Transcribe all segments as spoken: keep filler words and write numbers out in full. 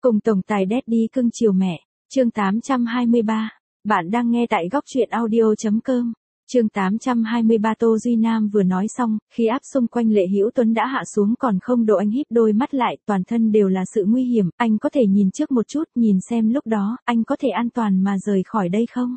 Cùng tổng tài Daddy cưng chiều mẹ, chương tám trăm hai mươi ba. Bạn đang nghe tại góc truyện audio chấm com. Chương tám trăm hai mươi ba. Tô Duy Nam vừa nói xong, khí áp xung quanh Lệ Hữu Tuấn đã hạ xuống còn không độ. Anh híp đôi mắt lại, toàn thân đều là sự nguy hiểm, anh có thể nhìn trước một chút, nhìn xem lúc đó, anh có thể an toàn mà rời khỏi đây không?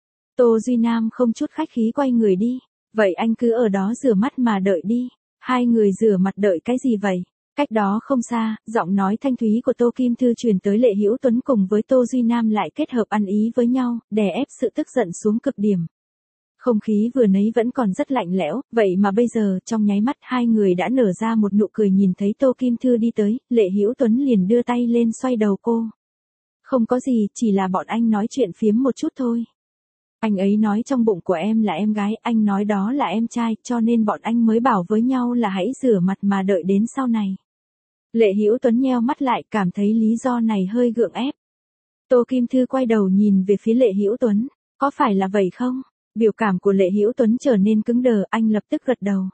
Tô Duy Nam không chút khách khí quay người đi, vậy anh cứ ở đó rửa mắt mà đợi đi. Hai người rửa mặt đợi cái gì vậy? Cách đó không xa, giọng nói thanh thúy của Tô Kim Thư truyền tới. Lệ Hữu Tuấn cùng với Tô Duy Nam lại kết hợp ăn ý với nhau, đè ép sự tức giận xuống cực điểm. Không khí vừa nãy vẫn còn rất lạnh lẽo, vậy mà bây giờ, trong nháy mắt hai người đã nở ra một nụ cười. Nhìn thấy Tô Kim Thư đi tới, Lệ Hữu Tuấn liền đưa tay lên xoay đầu cô. Không có gì, chỉ là bọn anh nói chuyện phiếm một chút thôi. Anh ấy nói trong bụng của em là em gái, anh nói đó là em trai, cho nên bọn anh mới bảo với nhau là hãy rửa mặt mà đợi đến sau này. Lệ Hữu Tuấn nheo mắt lại, cảm thấy lý do này hơi gượng ép. Tô Kim Thư quay đầu nhìn về phía Lệ Hữu Tuấn, có phải là vậy không? Biểu cảm của Lệ Hữu Tuấn trở nên cứng đờ, anh lập tức gật đầu.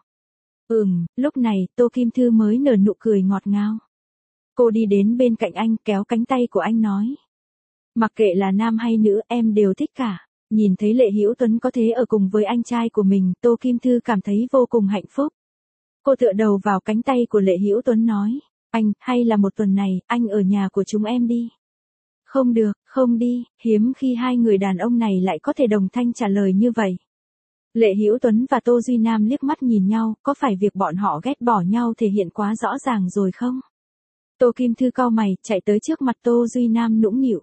Ừm, lúc này, Tô Kim Thư mới nở nụ cười ngọt ngào. Cô đi đến bên cạnh anh, kéo cánh tay của anh nói. Mặc kệ là nam hay nữ, em đều thích cả. Nhìn thấy Lệ Hữu Tuấn có thể ở cùng với anh trai của mình, Tô Kim Thư cảm thấy vô cùng hạnh phúc. Cô tựa đầu vào cánh tay của Lệ Hữu Tuấn nói, anh, hay là một tuần này, anh ở nhà của chúng em đi. Không được, không đi, hiếm khi hai người đàn ông này lại có thể đồng thanh trả lời như vậy. Lệ Hữu Tuấn và Tô Duy Nam liếc mắt nhìn nhau, có phải việc bọn họ ghét bỏ nhau thể hiện quá rõ ràng rồi không? Tô Kim Thư cau mày, chạy tới trước mặt Tô Duy Nam nũng nịu.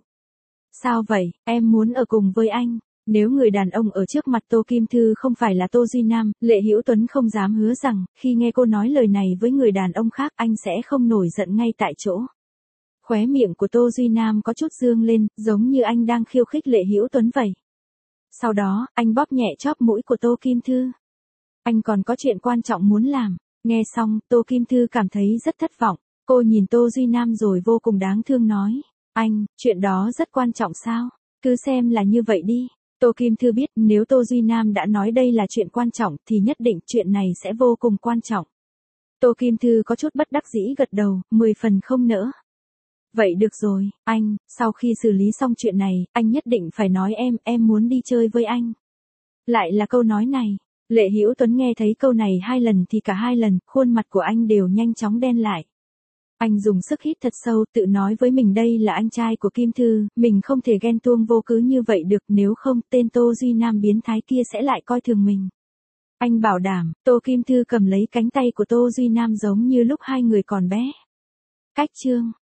Sao vậy, em muốn ở cùng với anh. Nếu người đàn ông ở trước mặt Tô Kim Thư không phải là Tô Duy Nam, Lệ Hữu Tuấn không dám hứa rằng, khi nghe cô nói lời này với người đàn ông khác, anh sẽ không nổi giận ngay tại chỗ. Khóe miệng của Tô Duy Nam có chút dương lên, giống như anh đang khiêu khích Lệ Hữu Tuấn vậy. Sau đó, anh bóp nhẹ chóp mũi của Tô Kim Thư. Anh còn có chuyện quan trọng muốn làm. Nghe xong, Tô Kim Thư cảm thấy rất thất vọng. Cô nhìn Tô Duy Nam rồi vô cùng đáng thương nói. Anh, chuyện đó rất quan trọng sao? Cứ xem là như vậy đi. Tô Kim Thư biết nếu Tô Duy Nam đã nói đây là chuyện quan trọng thì nhất định chuyện này sẽ vô cùng quan trọng. Tô Kim Thư có chút bất đắc dĩ gật đầu, mười phần không nỡ. Vậy được rồi, anh, sau khi xử lý xong chuyện này, anh nhất định phải nói em, em muốn đi chơi với anh. Lại là câu nói này. Lệ Hữu Tuấn nghe thấy câu này hai lần thì cả hai lần, khuôn mặt của anh đều nhanh chóng đen lại. Anh dùng sức hít thật sâu, tự nói với mình đây là anh trai của Kim Thư, mình không thể ghen tuông vô cớ như vậy được, nếu không, tên Tô Duy Nam biến thái kia sẽ lại coi thường mình. Anh bảo đảm, Tô Kim Thư cầm lấy cánh tay của Tô Duy Nam giống như lúc hai người còn bé. Cách chương